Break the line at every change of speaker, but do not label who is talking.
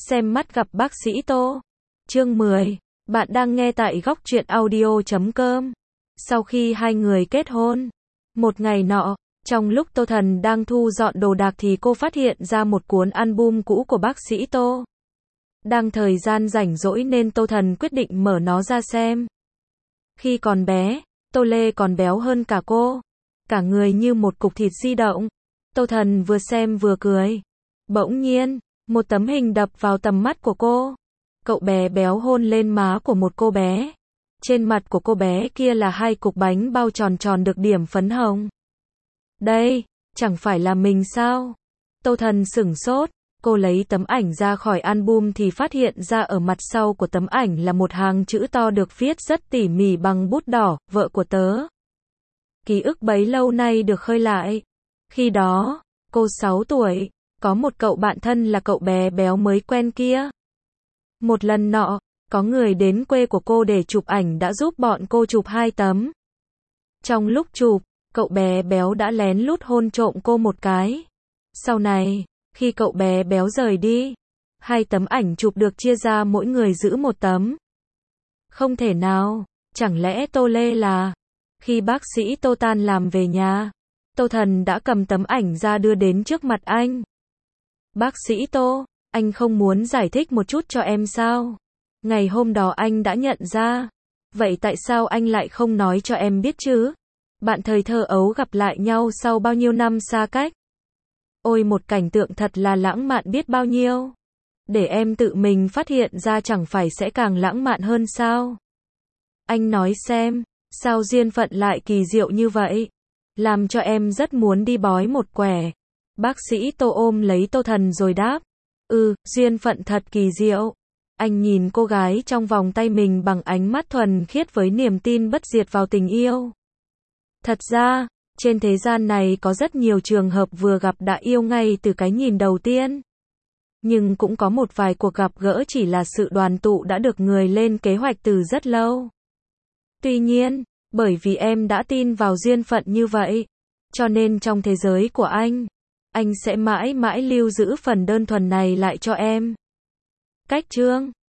Xem mắt gặp bác sĩ Tô. Chương 10. Bạn đang nghe tại góc truyện audio.com. Sau khi hai người kết hôn, một ngày nọ, trong lúc Tô Thần đang thu dọn đồ đạc thì cô phát hiện ra một cuốn album cũ của bác sĩ Tô. Đang thời gian rảnh rỗi nên Tô Thần quyết định mở nó ra xem. Khi còn bé, Tô Lê còn béo hơn cả cô. Cả người như một cục thịt di động. Tô Thần vừa xem vừa cười. Bỗng nhiên, một tấm hình đập vào tầm mắt của cô. Cậu bé béo hôn lên má của một cô bé. Trên mặt của cô bé kia là hai cục bánh bao tròn tròn được điểm phấn hồng. Đây, chẳng phải là mình sao? Tô Thần sửng sốt, cô lấy tấm ảnh ra khỏi album thì phát hiện ra ở mặt sau của tấm ảnh là một hàng chữ to được viết rất tỉ mỉ bằng bút đỏ, vợ của tớ. Ký ức bấy lâu nay được khơi lại. Khi đó, cô 6 tuổi, có một cậu bạn thân là cậu bé béo mới quen kia. Một lần nọ, có người đến quê của cô để chụp ảnh đã giúp bọn cô chụp 2 tấm. Trong lúc chụp, cậu bé béo đã lén lút hôn trộm cô một cái. Sau này, khi cậu bé béo rời đi, 2 tấm ảnh chụp được chia ra mỗi người giữ một tấm. Không thể nào, chẳng lẽ Tô Lê là... Khi bác sĩ Tô tan làm về nhà, Tô Thần đã cầm tấm ảnh ra đưa đến trước mặt anh. Bác sĩ Tô, anh không muốn giải thích một chút cho em sao? Ngày hôm đó anh đã nhận ra. Vậy tại sao anh lại không nói cho em biết chứ? Bạn thời thơ ấu gặp lại nhau sau bao nhiêu năm xa cách. Ôi một cảnh tượng thật là lãng mạn biết bao nhiêu. Để em tự mình phát hiện ra chẳng phải sẽ càng lãng mạn hơn sao? Anh nói xem, sao duyên phận lại kỳ diệu như vậy? Làm cho em rất muốn đi bói một quẻ. Bác sĩ Tô ôm lấy Tô Thần rồi đáp. Duyên phận thật kỳ diệu. Anh nhìn cô gái trong vòng tay mình bằng ánh mắt thuần khiết với niềm tin bất diệt vào tình yêu. Thật ra, trên thế gian này có rất nhiều trường hợp vừa gặp đã yêu ngay từ cái nhìn đầu tiên. Nhưng cũng có một vài cuộc gặp gỡ chỉ là sự đoàn tụ đã được người lên kế hoạch từ rất lâu. Tuy nhiên, bởi vì em đã tin vào duyên phận như vậy, cho nên trong thế giới của anh sẽ mãi mãi lưu giữ phần đơn thuần này lại cho em. Cách chương